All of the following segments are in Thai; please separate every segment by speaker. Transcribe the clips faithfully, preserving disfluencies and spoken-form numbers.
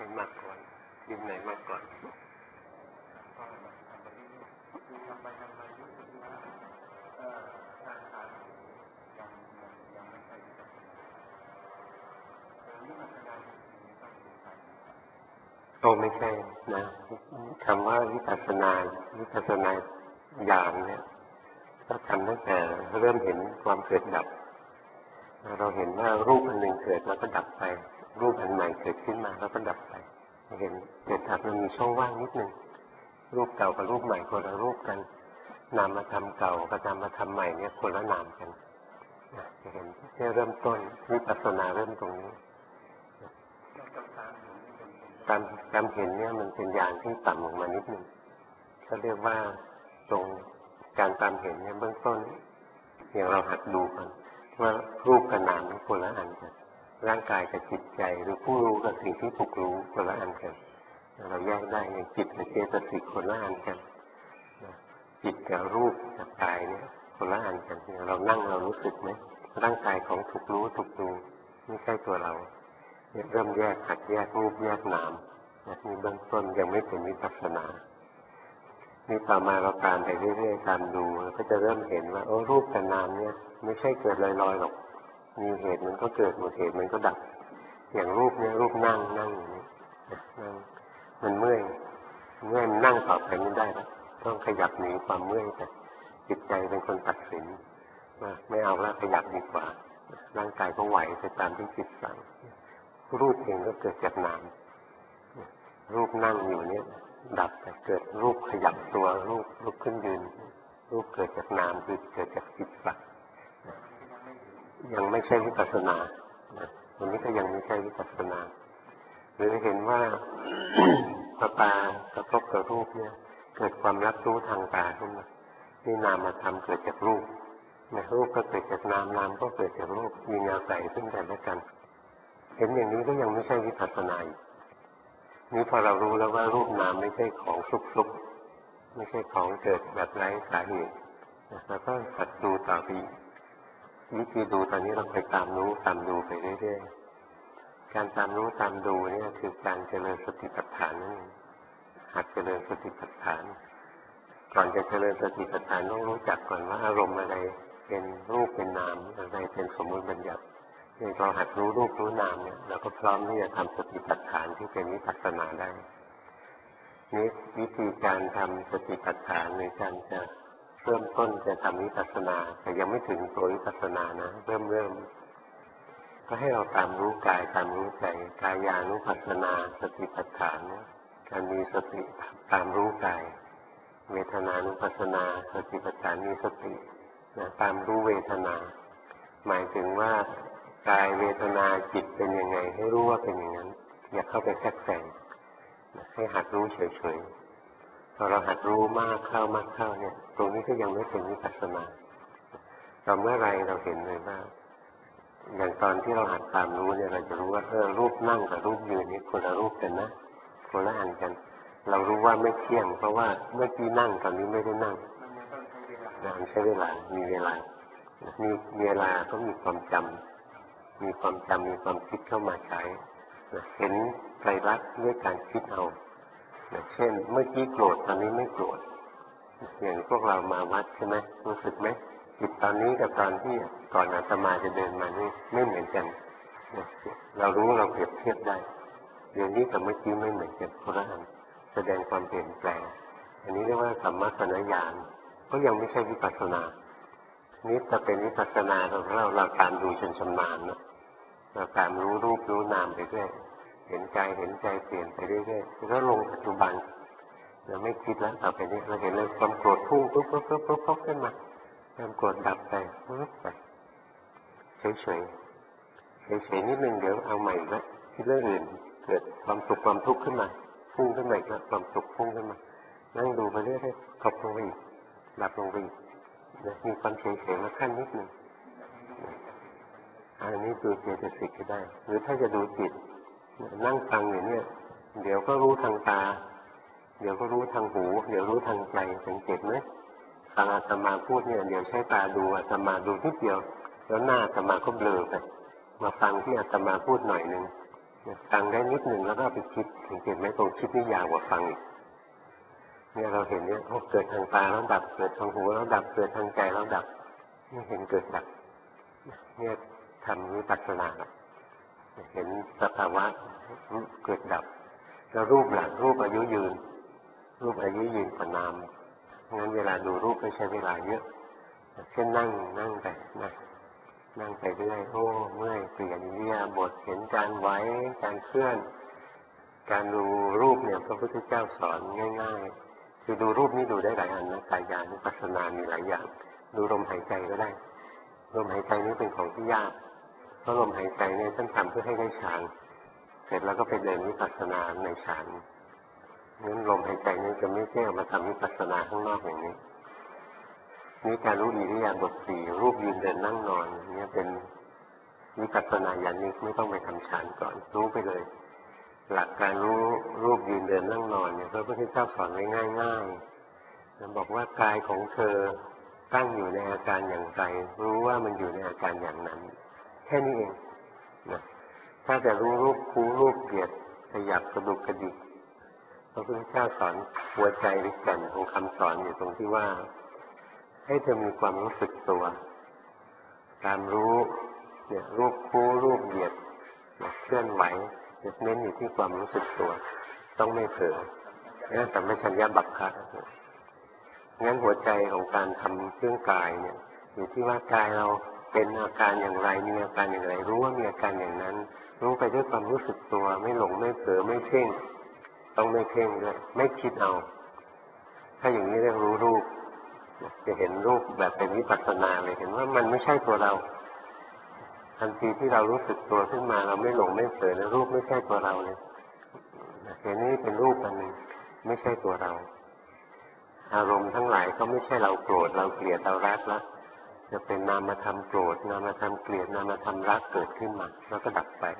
Speaker 1: ให้มากก่อนยุคไหนมากก่อนโอ้ไม่ใช่นะคำว่าวิปัสสนาวิปัสสนาญาณเนี่ยก็ทำตั้งแต่เริ่มเห็นความเกิดดับเราเห็นว่ารูปอันหนึ่งเกิดแล้วก็ดับไปรูปอันใหม่เกิดขึ้นมาแล้วก็ดับไปเห็นเกิดดับมันมีช่องว่างนิดหนึ่งรูปเก่ากับรูปใหม่คนละรูปกันนามธรรมเก่ากับนามธรรมใหม่เนี่ยคนละนามกันเห็นแค่เริ่มต้นวิปัสสนาเริ่มตรงนี้การการเห็นเนี่ยมันเป็นอย่างที่ต่ำลงมานิดหนึ่งก็เรียกว่าตรงการตามเห็นเนี่ยเบื้องต้นอย่างเราหัดดูกันว่ารูปกับนามนั้นคนละอันกันร่างกายกับจิตใจหรือผู้รู้กับสิ่งที่ถูกรู้คนละอันกันเราแยกได้อย่างจิตกับเจตสิกคนละอันกันจิตกับรูปกับกายเนี่ยคนละอันกันเรานั่งเรารู้สึกไหมร่างกายของถูกรู้ถูกดูไม่ใช่ตัวเราเริ่มแยกหัดแยกรูปแยกนามนี่เบื้องต้นยังไม่เป็นวิปัสสนานี่ต่อมาเราตามไปเรื่อยๆตามดูก็จะเริ่มเห็นว่าโอ้รูปกับนามเนี่ยไม่ใช่เกิดลอยๆหรอกมีเหตุมันก็เกิดหมดเหตุมันก็ดับอย่างรูปเนี่ยรูปนั่งนั่งอย่างนี้นั่งมันเมื่อยเมื่อยมันนั่งต่อไปไม่ได้แล้วต้องขยับหนีความเมื่อยแต่จิตใจเป็นคนตัดสินว่าไม่เอาแล้วขยับดีกว่าร่างกายก็ไหวไปตามที่จิตสั่งรูปเองก็เกิดจากนามรูปนั่งอยู่เนี่ยดับแต่เกิดรูปขยับตัวรูปลุกขึ้นยืนรูปเกิดจากนามคือเกิดจากจิตสั่งยังไม่ใช่วิปัสสนาอันนี้ก็ยังไม่ใช่วิปัสสนาหรือเห็นว่าพอตากระทบกับรูปเนี่ยเกิดความรับรู้ทางตาขึ้นมานี่นามธรรมเกิดจากรูปนะรูปก็เกิดจากนามนามก็เกิดจากรูปมีแนวใส่ซึ่งกันและกันเห็นอย่างนี้ก็ยังไม่ใช่วิปัสสนานี่พอเรารู้แล้วว่ารูปนามไม่ใช่ของฟลุกๆไม่ใช่ของเกิดแบบไร้สาเหตุแล้วก็หัดดูต่อไปวิธีดูตอนนี้เราไปตามรู้ตามดูไปเรื่อยๆการตามรู้ตามดูเนี่ยคือการเจริญสติปัฏฐานนั่นเองหัดเจริญสติปัฏฐานก่อนจะเจริญสติปัฏฐานต้องรู้จักก่อนว่าอารมณ์อะไรเป็นรูปเป็นนามอะไรเป็นสมมุติบัญญัติเนี่ยเราหัดรู้รูปรู้นามเนี่ยเราก็พร้อมที่จะทำสติปัฏฐานที่เป็นวิปัสสนาได้นี่วิธีการทำสติปัฏฐานในการจะเริ่มต้นจะทำวิปัสสนาแต่ยังไม่ถึงตัววิปัสสนานะเริ่มเริ่มก็ให้เราตามรู้กายตามรู้ใจกายานุปัสสนาสติปัฏฐานการมีสติตามรู้กายเวทนานุปัสสนาสติปัฏฐานมีสตินะตามรู้เวทนาหมายถึงว่ากายเวทนาจิตเป็นยังไงให้รู้ว่าเป็นอย่างนั้นอย่าเข้าไปแทรกแซงให้หัดรู้เฉยๆพอเราหัดรู้มากเข้ามากเข้าเนี่ยตรงนี้ก็ยังไม่เป็นวิปัสสนาเราเมื่อไรเราเห็นเลยว่าอย่างตอนที่เราหัดตามรู้เนี่ยเราจะรู้ว่าเออรูปนั่งกับรูปยืนนี่คนละรูปกันนะคนละอันกันเรารู้ว่าไม่เที่ยงเพราะว่าเมื่อกี้นั่งตอนนี้ไม่ได้นั่งมันใช้เวลามีเวลามีเวลาก็มีความจำมีความจำมีความคิดเข้ามาใช้เห็นไตรลักษณ์ด้วยการคิดเอาเช่นเมื่อกี้โกรธตอนนี้ไม่โกรธอย่างพวกเรามาวัดใช่ไหมรู้สึกไหมจิตตอนนี้กับตอนที่ก่อนอาตมาจะเดินมานี่ไม่เหมือนกันเรารู้เราเปรียบเทียบได้เดี๋ยวนี้กับเมื่อกี้ไม่เหมือนกันคนละอันแสดงความเปลี่ยนแปลงอันนี้เรียกว่าสัมมาสัญญาณก็ยังไม่ใช่วิปัสสนานี่จะเป็นวิปัสสนาเราเราเราตามดูจนชำนาญนะเราตามรู้รูปรู้นามไปเรื่อยเห็นใจเห็นใจเปลี่ยนไปเรื่อยๆแล้วลงปัจจุบันเราไม่คิดแล้วต่อไปนี้เราเห็นเลยความโกรธพุ่งปุ๊บปุ๊บปุ๊บปุ๊บปุ๊บขึ้นมาความโกรธดับไปปุ๊บไปเฉยๆเฉยๆนิดนึงเดี๋ยวเอาใหม่ละคิดเรื่องอื่นเกิดความสุขความทุกข์ขึ้นมาพุ่งขึ้นมาอีกแล้วความสุขพุ่งขึ้นมานั่งดูไปเรื่อยๆกดลงไปอีกดับลงไปอีกมีความเฉยๆมาขั้นนิดนึงอันนี้ดูเจตสิกก็ได้หรือถ้าจะดูจิตนั่งฟังอย่างนี้เดี๋ยวก็รู้ทางตาเดี๋ยวก็รู้ทางหูเดี๋ยวรู้ทางใจสังเกตไหมฟังอาตมาพูดเนี่ยเดี๋ยวใช้ตาดูอาตมาดูนิดเดียวแล้วหน้าอาตมาก็เบลอไปมาฟังที่อาตมาพูดหน่อยนึงฟังได้นิดหนึ่งแล้วก็ไปคิดสังเกตไหมตรงคิดนี่ยาวกว่าฟังอีกเนี่ยเราเห็นเนี่ยโอ้เกิดทางตาแล้วดับเกิดทางหูแล้วดับเกิดทางใจแล้วดับนี่เห็นเกิดดับเนี่ยทำวิปัสสนาเห็นสภาวะเกิดดับแล้วรูปหลังรูปอายุยืนรูปอายุยืนกว่านามงั้นเวลาดูรูปไม่ใช้เวลาเยอะเช่นนั่งนั่งไปนะนั่งไปเรื่อยโอ้เมื่อยเปลี่ยนอิริยาบถเห็นการไหวการเคลื่อนการดูรูปเนี่ยพระพุทธเจ้าสอนง่ายๆคือดูรูปนี่ดูได้หลายอันนะกายานุปัสสนามีหลายอย่างดูลมหายใจก็ได้ลมหายใจนี้เป็นของที่ยากเพราะลมหายใจเนี่ยท่านทำเพื่อให้ได้ฌานเสร็จแล้วก็ไปเดินวิปัสสนาในฌานงั้นลมหายใจนี้จะไม่ใช่เอามาทำวิปัสสนาข้างนอกอย่างนี้นี่การรู้อิริยาบถสี่รูปยืนเดินนั่งนอนเนี่ยเป็นวิปัสสนาญาณิกไม่ต้องไปทำฌานก่อนรู้ไปเลยหลักการรู้รูปยืนเดินนั่งนอนเนี่ยพระพุทธเจ้าสอนไว้ง่ายๆบอกว่ากายของเธอตั้งอยู่ในอาการอย่างไรรู้ว่ามันอยู่ในอาการอย่างนั้นแค่นี้เองนะถ้าจะรู้รูปคูรูปเหยียดขยับกระดุกกระดิกพระพุทธเจ้าสอนหัวใจหรือแก่นของคำสอนอยู่ตรงที่ว่าให้เธอมีความรู้สึกตัวการรู้เนี่ยรูปคู่รูปเหยียดเคลื่อนไหวเน้นอยู่ที่ความรู้สึกตัวต้องไม่เผลอนี่สัมปชัญญะบัพพะงั้นหัวใจของการทำเครื่องกายเนี่ยอยู่ที่ว่ากายเราเป็นอาการอย่างไรมีอาการอย่างไรรู้ว่ามีอาการอย่างนั้นรู้ไปด้วยความรู้สึกตัวไม่หลงไม่เผลอไม่เพ่งต้องไม่เพ่งด้วยไม่คิดเอาถ้าอย่างนี้เรียกรู้รูปจะเห็นรูปแบบเป็นวิปัสสนาเลยเห็นว่ามันไม่ใช่ตัวเราทันทีที่เรารู้สึกตัวขึ้นมาเราไม่หลงไม่เผลอแล้วรูปไม่ใช่ตัวเราเลยเห็นนี่เป็นรูปอันหนึ่งไม่ใช่ตัวเราอารมณ์ทั้งหลายก็ไม่ใช่เราโกรธเราเกลียดเรารักแล้วจะเป็นนามธรรมโกรธนามธรรมเกลียดนามธรรมรักเกิดขึ้นมาแล้วก็ดับไป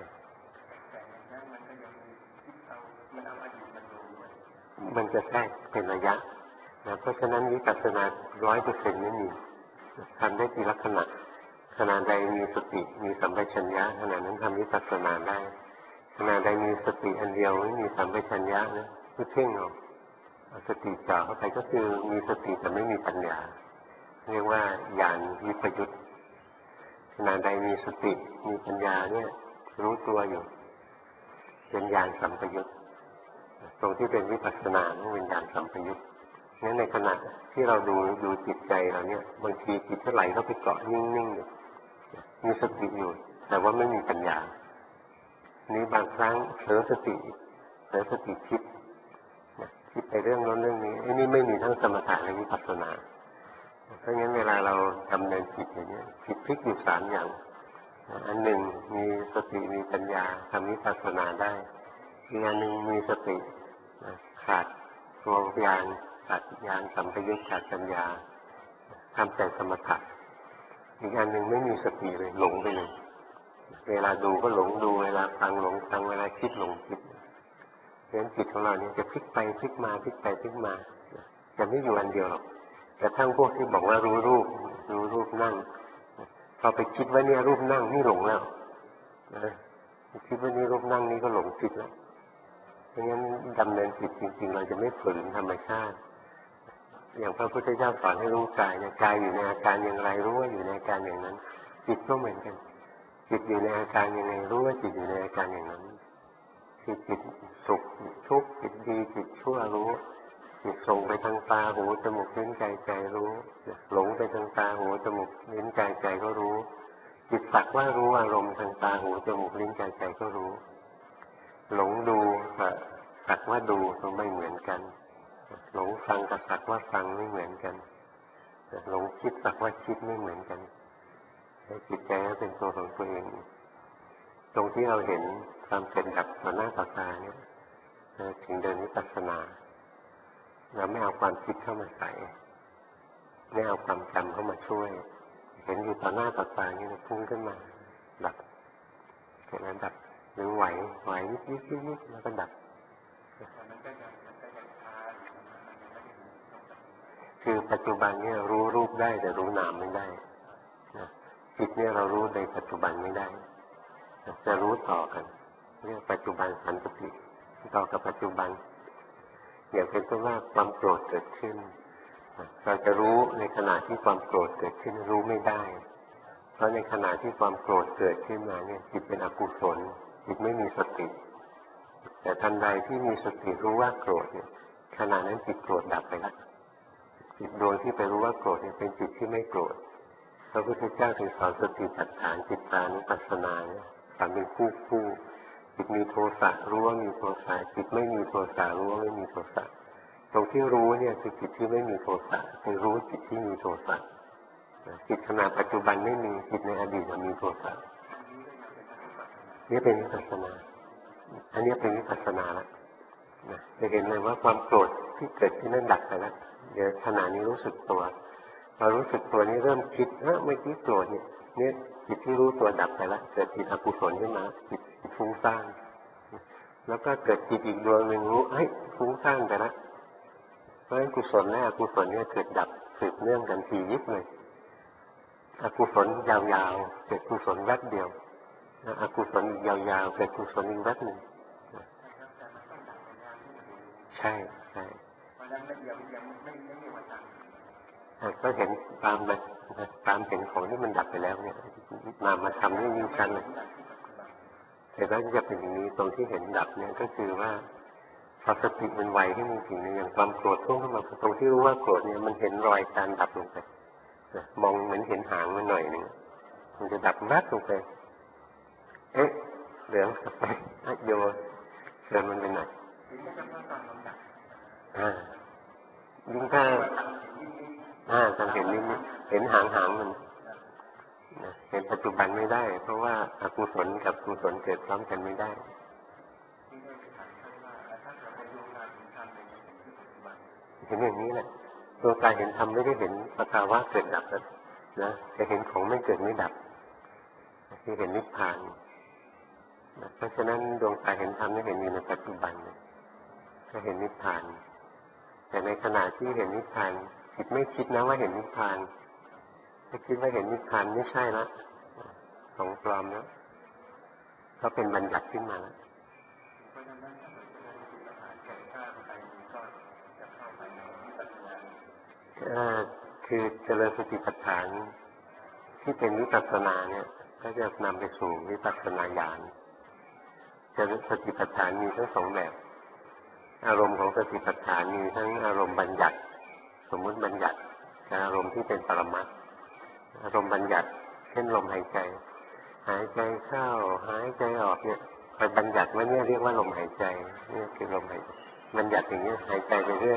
Speaker 1: มันจะแทรกเป็นระยะนะเพราะฉะนั้นวิปัสสนาร้อยเปอร์เซ็นต์ไม่มีทำได้ทีละขณะขณะใดมีสติมีสัมปชัญญะขณะนั้นทำวิปัสสนาได้ขณะใดมีสติอันเดียวไม่มีสัมปชัญญะนะคือเพ่งเอาสติจ่อเข้าไปก็คือมีสติแต่ไม่มีปัญญาเรียกว่าญาณวิปยุตขณะใดมีสติมีปัญญาเนี่ยรู้ตัวอยู่เป็นญาณสัมปยุตตรงที่เป็นวิปัสสนาเป็นญาณสัมปยุตงั้นในขณะที่เราดูดูจิตใจเราเนี่ยบางทีจิตไหลเข้าไปเกาะนิ่งๆอยู่มีสติอยู่แต่ว่าไม่มีปัญญานี้บางครั้งเผลอสติเผลอสติคิดคิดไปเรื่องโน้นเรื่องนี้ไอ้นี่ไม่มีทั้งสมถะและวิปัสสนาเพราะงั้นเวลาเราดำเนินจิตอย่างนี้จิตพลิกอยู่สามอย่างอันหนึ่งมีสติมีปัญญาทำวิปัสสนาได้อีกอันหนึ่งมีสติขาดตัวญาณขาดญาณสัมปยุตขาดปัญญาทำแต่สมถะอีกอันหนึ่งไม่มีสติเลยหลงไปเลยเวลาดูก็หลงดูเวลาฟังหลงฟังเวลาคิดหลงคิดเพราะฉะนั้นจิตของเราเนี่ยจะพลิกไปพลิกมาพลิกไปพลิกมาจะไม่อยู่อันเดียวหรอกแต่ทั้งพวกที่บอกว่ารู้รูปรู้รูปนั่งพอไปคิดว่าเนี่ยรูปนั่งนี่หลงแล้วคิดว่านี่รูปนั่งนี่ก็หลงจิตแล้วเพราะงั้นดำเนินจิตจริงๆเราจะไม่ฝืนธรรมชาติอย่างพระพุทธเจ้าสอนให้รู้กายเนี่ยกายอยู่ในอาการอย่างไรรู้ว่าอยู่ในอาการอย่างนั้นจิตก็เหมือนกันจิตอยู่ในอาการยังไงรู้ว่าจิตอยู่ในอาการอย่างนั้นคือจิตสุขทุกข์จิตดีจิตชั่วรู้จิตส่งไปทางตาหูจมูกลิ้นกายใจรู้หลงไปทางตาหูจมูกลิ้นกายใจก็รู้จิตสักว่ารู้อารมณ์ทางตาหูจมูกลิ้นกายใจก็รู้หลงดูกับสักว่าดูก็ไม่เหมือนกันหลงฟังกับสักว่าฟังไม่เหมือนกันหลงคิดสักว่าคิดไม่เหมือนกันจิตใจก็เป็นตัวของตัวเองตรงที่เราเห็นความเป็นดับต่อหน้าต่อตาเนี่ยถึงเดินวิปัสสนาเราไม่เอาความคิดเข้ามาใส่ไม่เอาความจำเข้ามาช่วยเห็นอยู่ต่อหน้าต่อตานี่มันพุ่งขึ้นมาดับเสร็จแล้วดับหรือไหวไหวนิดนิดนิดนิดแล้วก็ดับคือปัจจุบันเนี่ยรู้รูปได้แต่รู้นามไม่ได้จิตเนี่ยเรารู้ในปัจจุบันไม่ได้จะรู้ต่อกันเรียกปัจจุบันสันติต่อกับปัจจุบันอย่างเป็นต้นว่าความโกรธเกิดขึ้นเราจะรู้ในขณะที่ความโกรธเกิดขึ้นรู้ไม่ได้เพราะในขณะที่ความโกรธเกิดขึ้นมาเนี่ยจิตเป็นอกุศลจิตไม่มีสติแต่ทันใดที่มีสติรู้ว่าโกรธเนี่ยขณะนั้นจิตโกรธดับไปแล้วจิตดวงที่ไปรู้ว่าโกรธเนี่ยเป็นจิตที่ไม่โกรธพระพุทธเจ้าถึงสอนสติปัฏฐานจิตตานุปัสสนาเนี่ยสอนเป็นคู่คู่จิตมีโทสะรู้ว่ามีโทสะจิตไม่มีโทสะรู้ว่าไม่มีโทสะตรงที่รู้เนี่ยคือจิตที่ไม่มีโทสะคือรู้จิตที่มีโทสะจิตขณะปัจจุบันไม่มีจิตในอดีตมันมีโทสะนี่เป็นวิปัสสนาอันนี้เป็นวิปัสสนาแล้วจะเห็นเลยว่าความโกรธที่เกิดขึ้นนั้นดับไปแล้วเดี๋ยวขณะนี้รู้สึกตัวเรารู้สึกตัวนี้เริ่มคิดเออเมื่อกี้โกรธเนี่ยเนี่ยจิตที่รู้ตัวดับไปแล้วเกิดจิตอกุศลขึ้นมาจิตฟุ้งซ่านแล้วก็เกิดจิตอีกดวงหนึ่งรู้เฮ้ยฟุ้งซ่านไปแล้วเพราะฉะนั้นกุศลและอกุศลเนี่ยเกิดดับสืบเนื่องกันทียิบเลยอกุศลยาวๆเกิดกุศลแวบเดียวอกุศลอีกยาวๆเกิดกุศลอีกแวบหนึ่งใช่ใช่ก็เห็นตามเลยตามเห็นของที่มันดับไปแล้วเนี่ยมามาทำให้ยิ่งชัดเลยแต่แล้วจะเป็นอย่างนี้ตรงที่เห็นดับเนี่ยก็คือว่าพอสติมันไวที่มีสิ่งนี้อย่างความโกรธพุ่งเข้ามาตรงที่รู้ว่าโกรธเนี่ยมันเห็นรอยการดับลงไปมองเหมือนเห็นหางมันหน่อยนึงมันจะดับแวบลงไปเอ๊ะเหลืองไปโยเชิญมันไปหน่อยอ่ายิ่งถ้าอ่าการเห็นนิดนิดเห็นหางหางมันเห็นปัจจุบันไม่ได้เพราะว่าอกุศลกับกุศลเกิดพร้อมกันไม่ได้เห็นอย่างนี้แหละตัวตาเห็นธรรมไม่ได้เห็นสภาวะเกิดดับนะจะเห็นของไม่เกิดไม่ดับคือเห็นนิพพานเพราะฉะนั้นดวงตาเห็นธรรมนี่เห็นอยู่ในปัจจุบันก็เห็นนิพพานแต่ในขณะที่เห็นนิพพานจิตไม่คิดนะว่าเห็นนิพพานถ้าคิดว่าเห็นนิพพานไม่ใช่ละของปลอมแล้วก็เป็นบัญญัติขึ้นมาแล้วคือเจริญสติปัฏฐานที่เป็นวิปัสสนาเนี่ยก็จะนำไปสู่วิปัสสนาญาณเจริญสติปัฏฐานมีทั้งสองแบบอารมณ์ของสติปัฏฐานมีทั้งอารมณ์บัญญัติสมมุติบัญญัติและอารมณ์ที่เป็นปรมัตถ์อารมณ์บัญญัติเช่นลมหายใจหายใจเข้าหายใจออกเนี่ยไปบัญญัติว่าเนี่ยเรียกว่าลมหายใจนี่คือลมหายใจบัญญัติอย่างนี้หายใจไปเรื่อย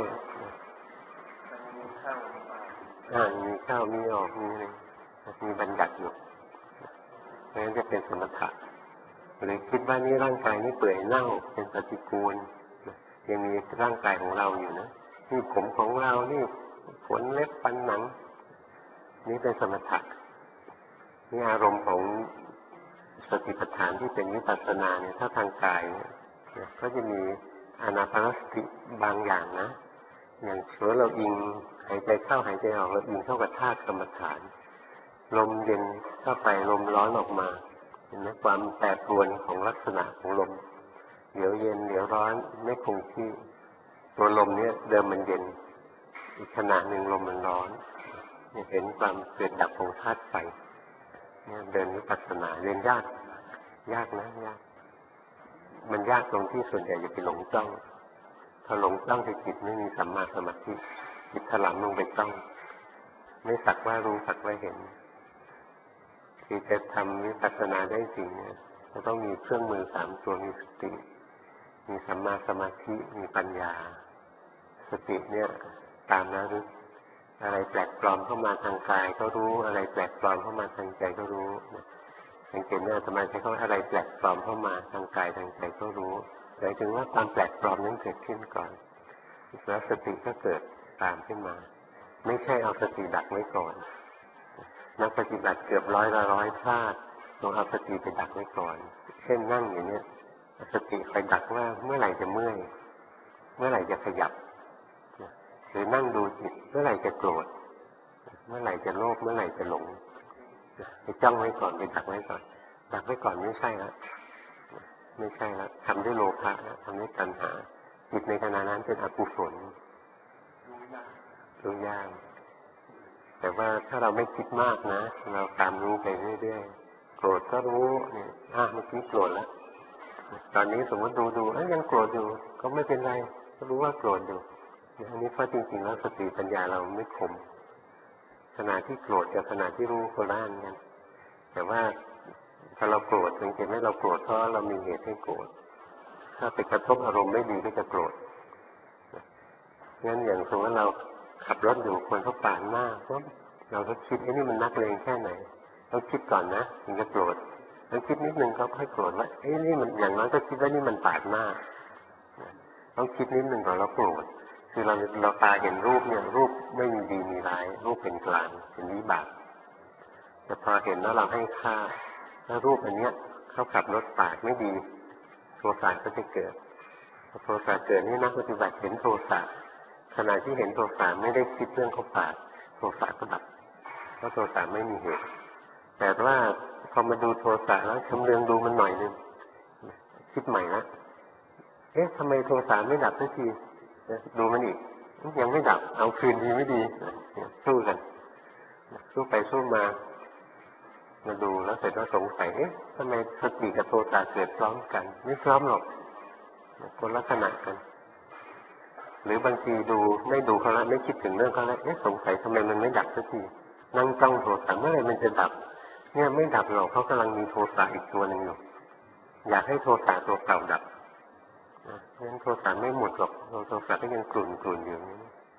Speaker 1: อ่ามีเข้ามีออกมีอะไรมีบัญญัติอยู่งั้นจะเป็นสมถะหรือคิดว่านี่ร่างกายนี่เปื่อยเน่าเป็นปฏิกูลยังมีร่างกายของเราอยู่นะนี่ผมของเรานี่ขนเล็บฟันหนังนี่เป็นสมถะนี่อารมณ์ของสติปัฏฐานที่เป็นวิปัสสนาเนี่ยถ้าทางกายเนี่ยก็จะมีอานาปานสติบางอย่างนะอย่างเมื่อเราอิงหายใจเข้าหายใจออกเราอิงเข้ากับธาตุกรรมฐานลมเย็นเข้าไปลมร้อนออกมาเห็นไหมความแปรปรวนของลักษณะของลมเดี๋ยวเย็นเดี๋ยวร้อนไม่คงที่ตัวลมเนี่ยเดิมมันเย็นอีกขณะหนึ่งลมมันร้อนเห็นความเกิดดับของธาตุไฟเนี่ยเดินวิปัสสนาเรียนยากยากนะยากมันยากตรงที่ส่วนใหญ่จะไปหลงจ้องถ้าหลงจ้องจิตไม่มีสัมมาสมาธิจิตถลำลงไปจ้องไม่สักว่ารู้สักว่าเห็นที่จะทำวิปัสสนาได้จริงเนี่ยเราต้องมีเครื่องมือสามตัวมีสติมีสัมมาสมาธิมีปัญญาสติเนี่ยตามระลึกอะไรแปลกปลอมเข้ามาทางกายก็รู้อะไรแปลกปลอมเข้ามาทางใจก็รู้สังเกตเนี่ยทำไมใช้คำว่าอะไรแปลกปลอมเข้ามาทางกายทางใจก็รู้หมายถึงว่าความแปลกปลอมนั้นเกิดขึ้นก่อนแล้วสติก็เกิดตามขึ้นมาไม่ใช่เอาสติดักไว้ก่อนนักปฏิบัติเกือบร้อยละร้อยพลาดต้องเอาสติไปดักไว้ก่อนเช่นนั่งอย่างนี้สติไปดักว่าเมื่อไหร่จะเมื่อยเมื่อไหร่จะขยับหรือนั่งดูจิตเมื่อไหร่จะโกรธเมื่อไหร่จะโลภเมื่อไหร่จะหลงไปจ้องไว้ก่อนไปดักไว้ก่อนดักไว้ก่อนไม่ใช่แล้วไม่ใช่แล้วทำด้วยโลภะแล้วทำด้วยตัณหาจิตในขณะนั้นเป็นอกุศลรู้ยากแต่ว่าถ้าเราไม่คิดมากนะเราตามรู้ไปเรื่อยๆโกรธก็รู้เนี่ยอ่ะเมื่อกี้โกรธแล้วตอนนี้สมมติดูดูเอ้ยยังโกรธอยู่ก็ไม่เป็นไรก็รู้ว่าโกรธอยู่อันนี้เพราะจริงๆแล้วสติปัญญาเราไม่คมขณะที่โกรธกับขณะที่รู้โคล่านกันแต่ว่าถ้าเราโกรธสังเกตไหมเราโกรธเพราะเรามีเหตุให้โกรธถ้าไปกระทบอารมณ์ไม่ดีก็จะโกรธงั้นอย่างสมมติเราขับรถอยู่คนเขาปาดหน้าปุ๊บเราก็คิดไอ้นี่มันนักเลงแค่ไหนต้องคิดก่อนนะถึงจะโกรธต้องคิดนิดนึงก็ค่อยโกรธว่าไอ้นี่มันอย่างน้อยก็คิดว่านี่มันปาดหน้าต้องคิดนิดนึงก่อนแล้วโกรธคือเราเราตาเห็นรูปเนี่ยรูปไม่มีดีมีร้ายรูปเป็นกลางเป็นวิบากแต่พอเห็นแล้วเราให้ค่าแล้วรูปอันเนี้ยเขาขับรถปาดไม่ดีโทสะก็จะเกิดพอโทสะเกิดนี่นักปฏิบัติเห็นโทสะขณะที่เห็นโทสะไม่ได้คิดเรื่องเขาปาดโทสะก็ดับเพราะโทสะไม่มีเหตุแต่ว่าพอมาดูโทสะแล้วชำเลืองดูมันหน่อยนึงคิดใหม่ละเอ๊ะทำไมโทสะไม่ดับสักทีดูมันอีกยังไม่ดับเอาคืนดีไม่ดีสู้กันสู้ไปสู้มามาดูแล้วเสร็จแล้วสงสัยเอ๊ะทำไมสติกับโทสะเกิดพร้อมกันไม่พร้อมหรอกคนละขณะกันหรือบางทีดูไม่ดูเขาแล้วไม่คิดถึงเรื่องเขาแล้วเอ๊ะสงสัยทำไมมันไม่ดับสักทีนั่งจ้องโทสะเมื่อไหร่มันจะดับเนี่ยไม่ดับหรอกเขากำลังมีโทสะอีกตัวหนึ่งอยู่อยากให้โทสะตัวเก่าดับงั้นโทสะไม่หมดหรอกโทสะก็ยังกลุ่นกลุ่นอยู่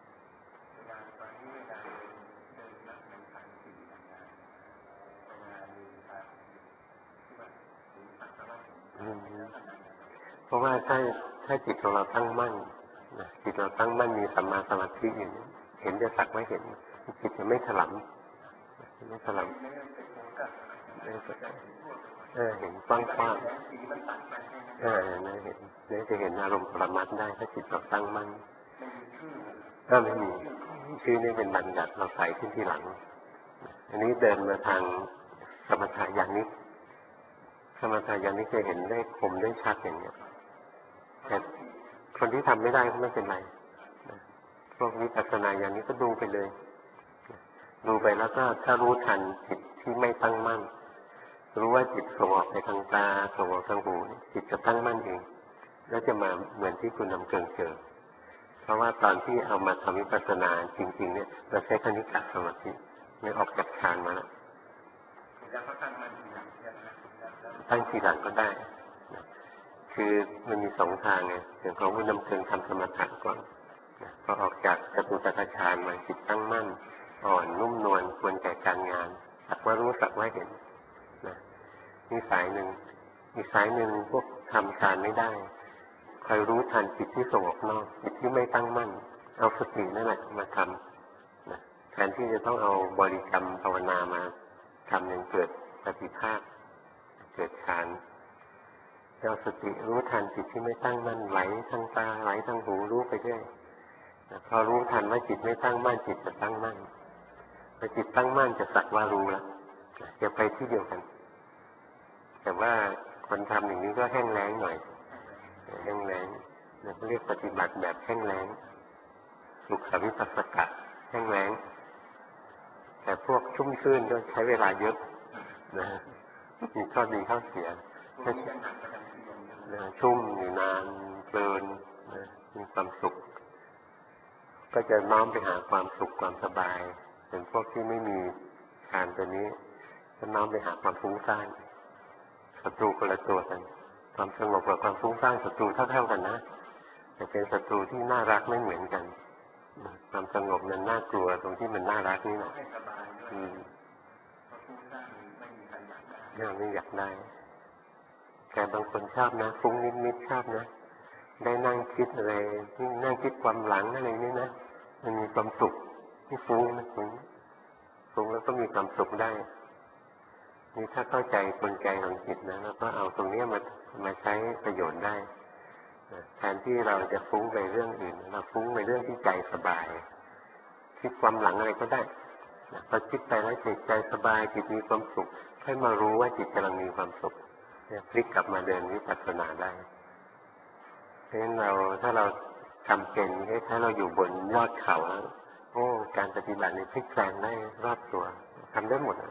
Speaker 1: เพราะว่าถ้าถ้าจิตของเราตั้งมั่นจิตเราตั้งมั่นมีสัมมาสมาธิอยู่เห็นจะสักไม่เห็นจิตจะไม่ถลำไม่ถลำเออเห็นกว้างๆเออเนี่ยเห็นเนี่ยจะเห็นอารมณ์ปรมัตถ์ได้ถ้าจิตเราตั้งมั่นถ้าไม่มีชื่อนี่เป็นบัญญัติเราใส่ขึ้นที่หลังอันนี้เดินมาทางสมถะญาณิกสมถะญาณิกจะเห็นได้คมได้ชัดอย่างเนี้ยแต่คนที่ทำไม่ได้ก็ไม่เป็นไรพวกวิปัสสนาญาณิกก็ดูไปเลยดูไปแล้วก็ถ้ารู้ทันจิตที่ไม่ตั้งมั่นรู้ว่าจิตส่งออกไปทางตาส่งออกทางหูจิตจะตั้งมั่นเองแล้วจะมาเหมือนที่คุณนำเกิงเจอเพราะว่าตอนที่เอามาทำวิปัสสนาจริงๆเนี่ยเราใช้คณิกะสมาธิไม่ออกจากฌานมาแล้วตั้งทีหลังก็ได้คือมันมีสองทางไงอย่างของคุณนำเกิงทำสมถะก่อนพอออกจากจตุตถฌานมาจิตตั้งมั่นอ่อนนุ่มนวลควรแก่การงานสักว่ารู้สักว่าเห็นนะนี่สายหนึ่งอีกสายหนึ่งพวกทำฌานไม่ได้คอยรู้ทันจิตที่ส่งออกนอกจิตที่ไม่ตั้งมั่นเอาสตินั่นแหละมาทำนะแทนที่จะต้องเอาบริกรรมภาวนามาทำอย่างเกิดปฏิภาคเกิดฌานเอาสติรู้ทันจิตที่ไม่ตั้งมั่นไหลทางตาไหลทางหูรู้ไปเรื่อยพอรู้ทันว่าจิตไม่ตั้งมั่นจิตจะตั้งมั่นพอจิตตั้งมั่นจะสักว่ารู้แล้วจะไปที่เดียวกันแต่ว่าคนทำอย่างนี้ก็แห้งแล้งหน่อยแห้งแล้งเขาเรียกปฏิบัติแบบแห้งแล้งสุขวิปัสสกะแห้งแล้งแต่พวกชุ่มชื่นก็ใช้เวลาเยอะนะมีข้อดีข้อเสียถ้าชุ่มอยู่นานเพลินมีความสุขก็จะน้อมไปหาความสุขความสบายเป็นพวกที่ไม่มีฌานตัวนี้ก็น้อมไปหาความฟุ้งซ่านศัตรูคนละตัวกันความสงบกับความฟุ้งซ่านศัตรูเท่าๆกันนะแต่เป็นศัตรูที่น่ารักไม่เหมือนกันความสงบนั้นน่ากลัวตรงที่มันน่ารักนี่แหละอืมน่าไม่อยากได้แต่บางคนชอบนะฟุ้งนิดๆชอบนะได้นั่งคิดอะไรนั่งคิดความหลังอะไรนี่นะมันมีความสุขที่ฟุ้งนะฟุ้งฟุ้งแล้วก็มีความสุขได้นี่ถ้าเข้าใจกลไกของจิตนะแล้วก็เอาตรงนี้มามาใช้ประโยชน์ได้แทนที่เราจะฟุ้งไปเรื่องอื่นเราฟุ้งไปเรื่องที่ใจสบายคิดความหลังอะไรก็ได้พอคิดไปแล้วจิตใจสบายจิตมีความสุขให้มารู้ว่าจิตกำลังมีความสุขเนี่ยพลิกกลับมาเดินวิปัสสนาได้เพราะฉะนั้นเราถ้าเราทำเป็นถ้าเราอยู่บนยอดเขาแล้วโอ้การปฏิบัติในพลิกแปลงได้รอบตัวทำได้หมดนะ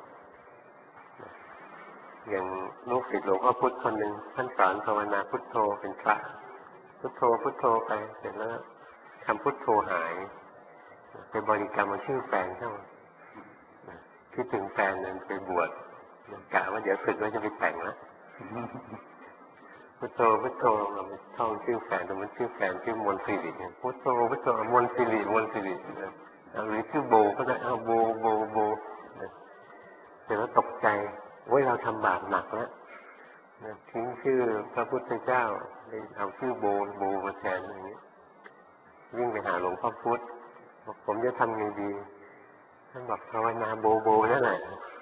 Speaker 1: อย่างลูกศิษย์หลวงพ่อพุธคนหนึ่งท่านสอนภาวนาพุทโธเป็นพระพุทโธพุทโธไปเสร็จแล้วทำพุทโธหายไปบริกรรมมาชื่อแฟนเข้าคิดถึงแฟนนั้นไปบวชกะว่าเดี๋ยวสึกแล้วจะไปแต่งแล้วพุทโธพุทโธเราท่องชื่อแฟนแต่มันชื่อแฟนชื่อมนสิริพุทโธพุทโธมนสิริมนสิริหรือชื่อโบก็ได้เอาโบโบโบแต่ว่าตกใจว่าเราทำบาปหนักแล้วทิ้งชื่อพระพุทธเจ้าเอาชื่อโบโบมาแทนอย่างนี้วิ่งไปหาหลวงพ่อพุธบอกผมจะทำไงดีท่านบอกภาวนาโบโบนั่นแหละ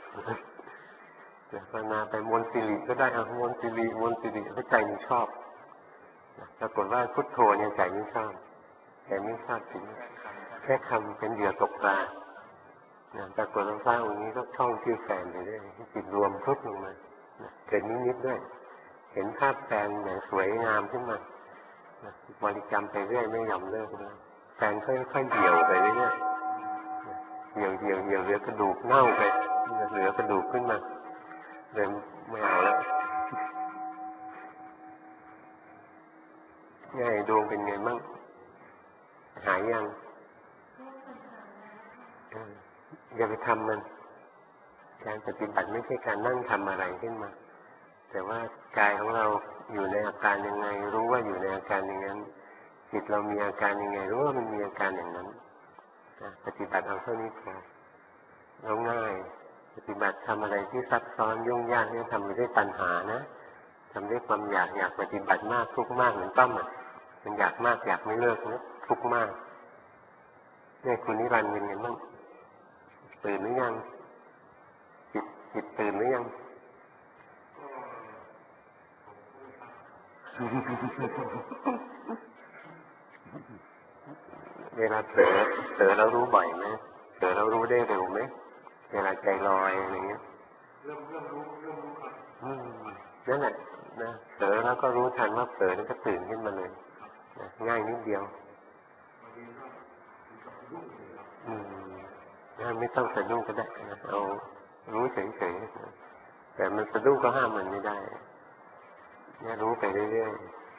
Speaker 1: ภาวนาไปมนสิริก็ได้เอามนสิริมนสิริเพราะใจมันชอบปรากฏว่าพุทโธเนี่ยใจไม่ชอบใจไม่ชอบถึงแค่คำเป็นเหยื่อตกปลาปรากฏว่าพระองค์นี้ก็ท่องชื่อแฟนไปเรื่อยจิตรวมทุกลงมาเกิดนิดๆด้วยเห็นภาพแฟนอย่างสวยงามขึ้นมาบริกรรมไปเรื่อยไม่ยอมเลิกเลยแฟนค่อยๆเหี่ยวไปเรื่อยๆเหี่ยวเหี่ยวเหี่ยวเหลือกระดูกเน่าไปเหลือกระดูกขึ้นมาเลยไม่เอาแล้วไงดวงเป็นไงบ้างหายยังอย่าไปทำมันการปฏิบัติไม่ใช่การนั่งทำอะไรขึ้นมาแต่ว่ากายของเราอยู่ในอาการยังไงรู้ว่าอยู่ในอาการอย่างนั้นจิตเรามีอาการยังไงรู้ว่ามันมีอาการอย่างนั้นปฏิบัติเอาเท่านี้พอแล้วง่ายปฏิบัติทำอะไรที่ซับซ้อนยุ่งยากเนี่ยทำด้วยตัณหานะทำด้วยความอยากอยากปฏิบัติมากทุกข์มากเหมือนต้อมอ่ะมันอยากมากอยากไม่เลิกนะทุกข์มากเนี่ยคุณนิรันดร์เป็นไงบ้างตื่นหรือยังจิตจิตตื่นหรือยังเวลาเผลอเผลอแล้วรู้บ่อยไหมเผลอแล้วรู้ได้เร็วไหมเวลาใจลอยอะไรเงี้ยเริ่มเริ่มรู้เริ่มรู้ครับนั่นแหละนะเผลอแล้วก็รู้ทันว่าเผลอแล้วก็ตื่นขึ้นมาเลยนะง่ายนิดเดียวอืมไม่ต้องสะดุ้งก็ได้นะเอารู้เฉยๆแต่มันสะดุ้งก็ห้ามมันไม่ได้เนี่ยรู้ไปเรื่อยๆ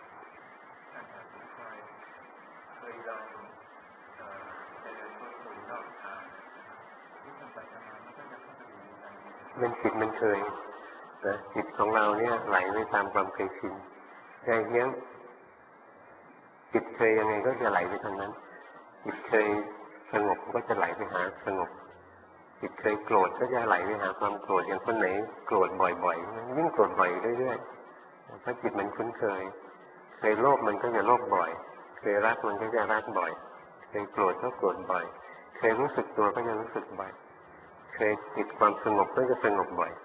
Speaker 1: มันจิตมันเคยนะจิตของเราเนี่ยไหลไปตามความเคยชินใจเนี้ยจิตเคยยังไงก็จะไหลไปทางนั้นจิตเคยสงบก็จะไหลไปหาสงบจิตเคยโกรธก็จะไหลไปหาความโกรธอย่างคนไหนโกรธบ่อยๆยิ่งโกรธบ่อยเรื่อยๆเพราะจิตมันคุ้นเคยเคยโลภมันก็จะโลภบ่อยเคยรักมันก็จะรักบ่อยเคยโกรธก็โกรธบ่อยเคยรู้สึกตัวก็จะรู้สึกบ่อยเคยจิตความสงบก็จะสงบบ่อย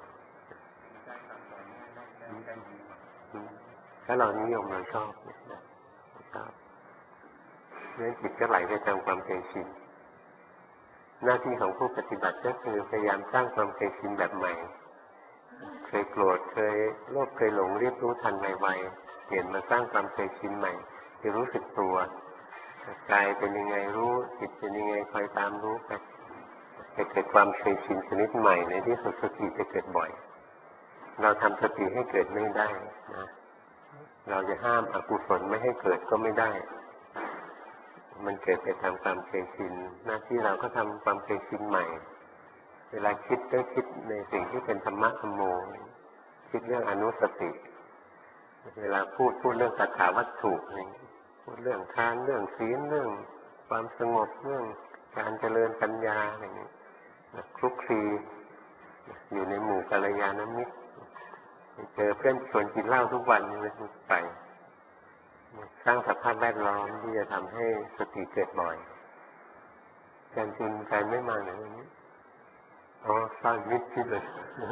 Speaker 1: ถ้าเรานิยมเราชอบนะครับนั้นจิตก็ไหลไปตามความเคยชินหน้าที่ของผู้ปฏิบัติก็คือพยายามสร้างความเคยชินแบบใหม่เคยโกรธเคยโลภเคยหลงเรียบรู้ทันไวๆเปลี่ยนมาสร้างความเคยชินใหม่คือรู้สึกตัวกายเป็นยังไงรู้จิตเป็นยังไงคอยตามรู้ไปจะเกิดความเคยชินชนิดใหม่ในที่สุดสติจะเกิดบ่อยเราทำสติให้เกิดไม่ได้นะเราจะห้ามอกุศลไม่ให้เกิดก็ไม่ได้มันเกิดไปตามความเคยชินหน้าที่เราก็ทำความเคยชินใหม่เวลาคิดก็คิดในสิ่งที่เป็นธรรมะธรรมโมคิดเรื่องอนุสติเวลาพูดพูดเรื่องสัจจวัตถุพูดเรื่องทานเรื่องศีลเรื่องความสงบเรื่องการเจริญปัญญาอะไรอย่างนี้คลุกคลีอยู่ในหมู่กัลยาณมิตรเจอเพื่อนชวนกินเหล้าทุกวันไม่ไปสร้างสภาพแวดล้อมที่จะทำให้สติเกิดบ่อยการจุนใจไม่มาอย่างนี้อ๋อสร้างมิตรที่เลย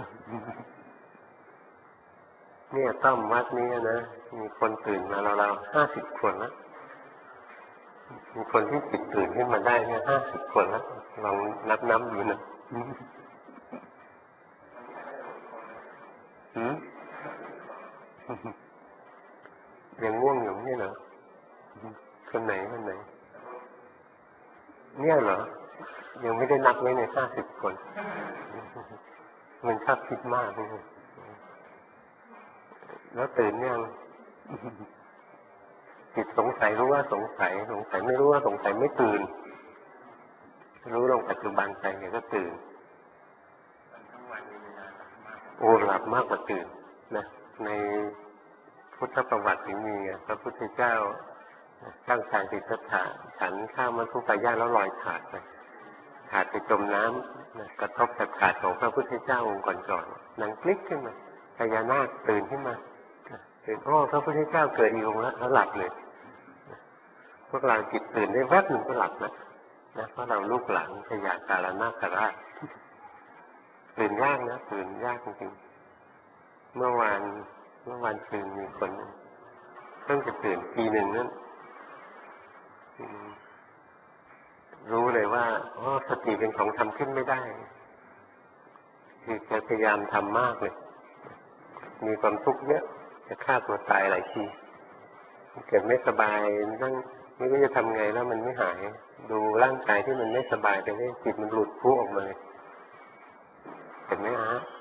Speaker 1: เนี่ยต้อมวัดนี้นะมีคนตื่นมาเราๆห้าสิบคนแล้วมีคนที่จิตตื่นขึ้นมาได้เนี่ยห้าสิบคนแล้วลองนับน้ำดูนะหืมยังง่วงอยู่นี่เหรอคนไหนคนไหนเนี่ยเหรอยังไม่ได้นับไว้ในห้าสิบคนมันชอบคิดมากเลยแล้วตื่นยังจิตสงสัยรู้ว่าสงสัยสงสัยไม่รู้ว่าสงสัยไม่ตื่นรู้ลงปัจจุบันไปเดี๋ยวก็ตื่นโอ้หลับมากกว่าตื่นนะในพุทธประวัติถึงมีพระพุทธเจ้าตั้งฌานสิทธัตถะฉันข้าวมัทุปายาตแล้วลอยขาดไปขาดไปจมน้ำกระทบกับขาดของพระพุทธเจ้าองค์ก่อนๆนางพลิกขึ้นมาพญานาคตื่นขึ้นมาตื่นโอ้พระพุทธเจ้าเกิดอีกองค์แล้วแล้วหลับเลยพวกเราจิตตื่นได้แวบหนึ่งก็หลับนะนะเพราะเราลูกหลานพญาการนาคราชตื่นยากนะตื่นยากจริงๆเมื่อวานเมื่อวานคืนมีคนเพิ่งจะตื่นปีหนึ่งนั้นรู้เลยว่าอ๋อสติเป็นของทำขึ้นไม่ได้คือจะพยายามทำมากเลยมีความทุกข์เยอะจะฆ่าตัวตายหลายทีเกิดไม่สบายนั่งไม่รู้จะทำไงแล้วมันไม่หายดูร่างกายที่มันไม่สบายไปเลยจิตมันหลุดพุ่งออกมาเลยเห็นไหมฮะ